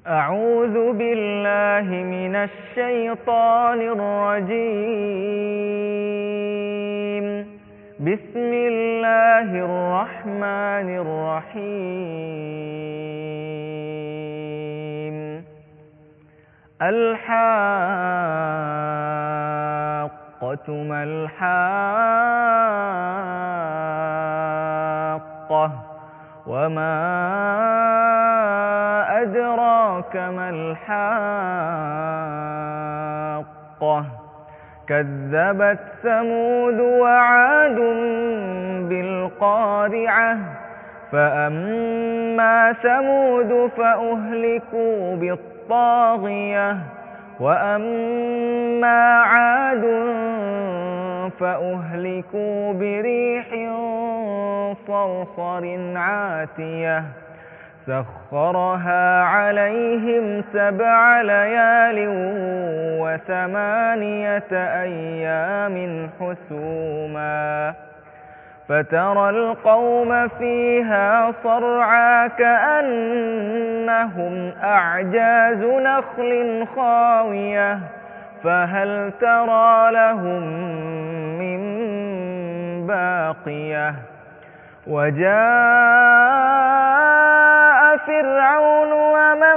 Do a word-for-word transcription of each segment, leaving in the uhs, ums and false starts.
أعوذ بالله من الشيطان الرجيم. بسم الله الرحمن الرحيم. الحاقة ما الحاقة وما أدراك ما الحاقة كذبت ثمود وعاد بالقارعة فأما ثمود فأهلكوا بالطاغية وأما عاد فأهلكوا بريح صرصر عاتية سخرها عليهم سبع ليال وثمانية أيام حسوما فترى القوم فيها صرعى كأنهم أعجاز نخل خاوية فهل ترى لهم من باقية وجاء فرعون ومن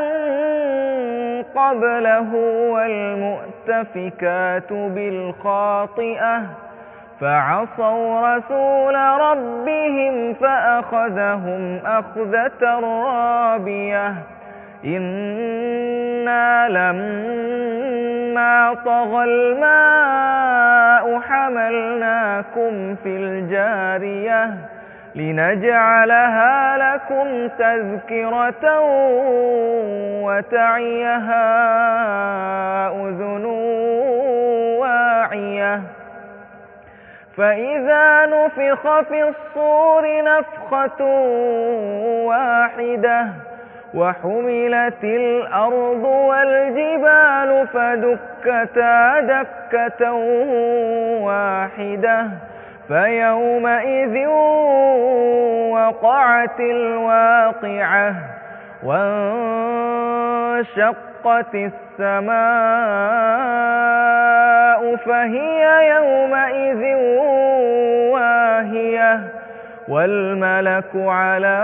قبله والمؤتفكات بالخاطئة فعصوا رسول ربهم فأخذهم أخذة رابية إنا لما طغى الماء حملناكم في الجارية لنجعلها لكم تذكرة وتعيها أذن واعية فإذا نفخ في الصور نفخة واحدة وحملت الأرض والجبال فدكتا دكة واحدة فيومئذ وقعت الواقعة وانشقت السماء فهي يومئذ واهية والملك على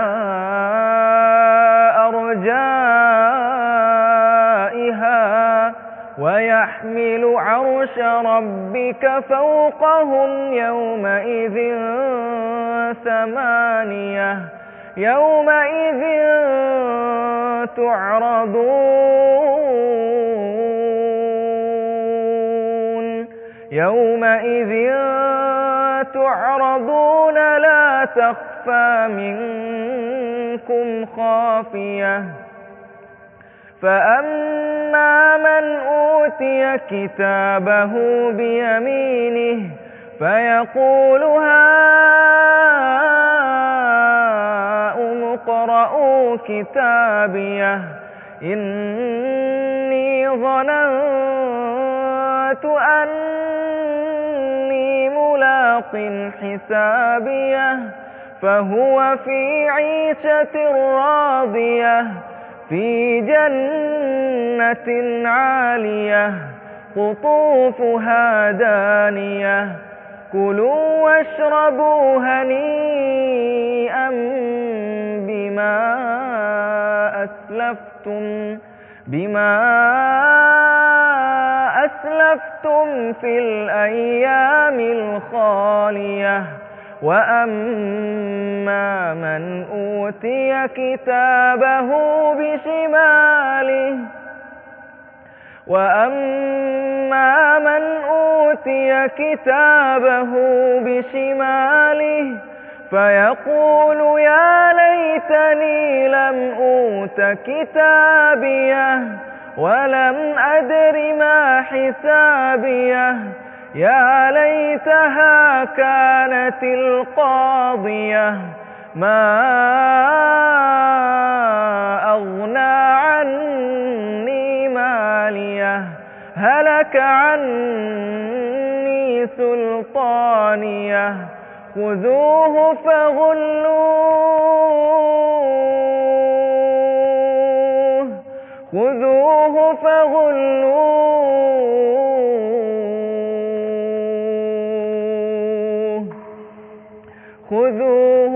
أرجائها ويحمل عرش ربك فوقهم يومئذ ثمانية يومئذ تعرضون يومئذ تعرضون لا تخفى منكم خافية فأما من أوتي كتابه بيمينه فيقول هاؤم اقرءوا كتابيه إني ظننت أني ملاق حسابيه فهو في عيشة راضية في جنة عالية قطوفها دانية كلوا واشربوا هنيئا بما أسلفتم بما أسلفتم في الأيام الخالية وأما من أوتي كتابه بشماله وأما من أوتي كتابه بشماله فيقول يا ليتني لم أوت كتابيه ولم أدر ما حسابيه يا ليتها كانت القاضية ما أغنى عني ماليه هلك عني سلطانيه خذوه فغلوه خذوه فغلوه خذوه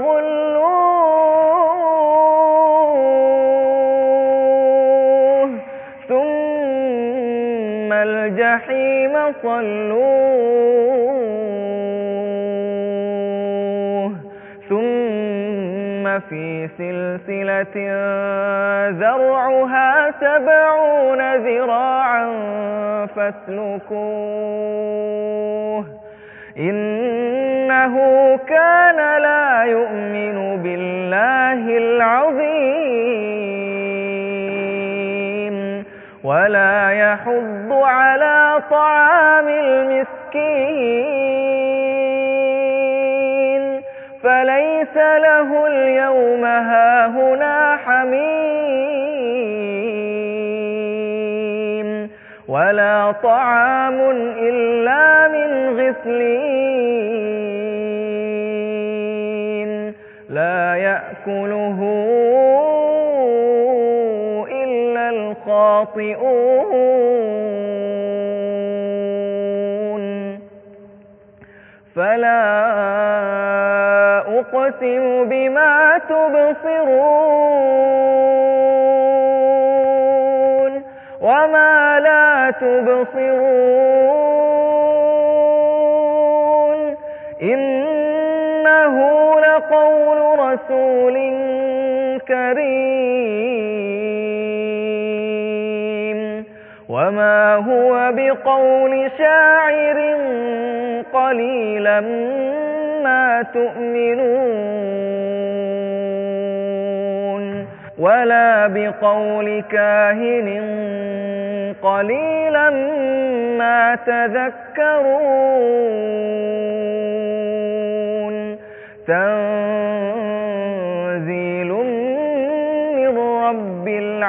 فغلوه ثم الجحيم صلوه ثم في سلسلة ذرعها سبعون ذراعا فاسلكوه إنه كان لا يؤمن بالله العظيم ولا يحض على طعام المسكين فليس له اليوم هاهنا حميم ولا طعام إلا من غسلين لا يأكله إلا الخاطئون فلا أقسم بما تبصرون وما لا تبصرون إنه لقول رسول كريم وما هو بقول شاعر قليلا ما تؤمنون ولا بقول كاهن قليلا ما تذكرون تنزيل من رب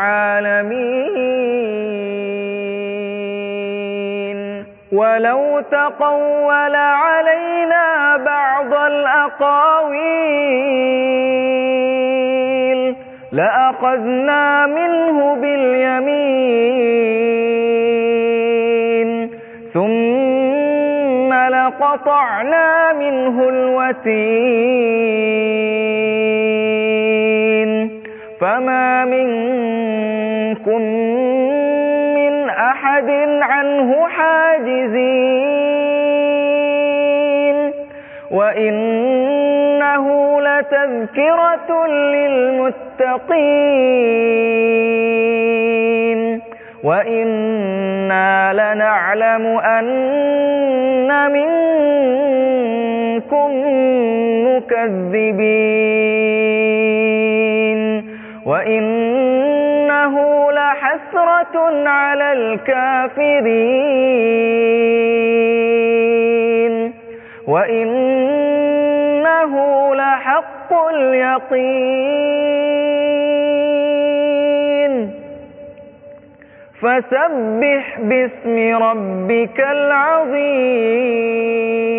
العالمين ولو تقول علينا بعض الأقاويل لأخذنا منه باليمين ثم لقطعنا منه الوتين فما منكم من أحد عنه حاجزين وإنه لتذكرة للمتقين وإنا لنعلم أن منكم مكذبين وإنه لحسرة على الكافرين وإنه لحق اليقين فسبح باسم ربك العظيم.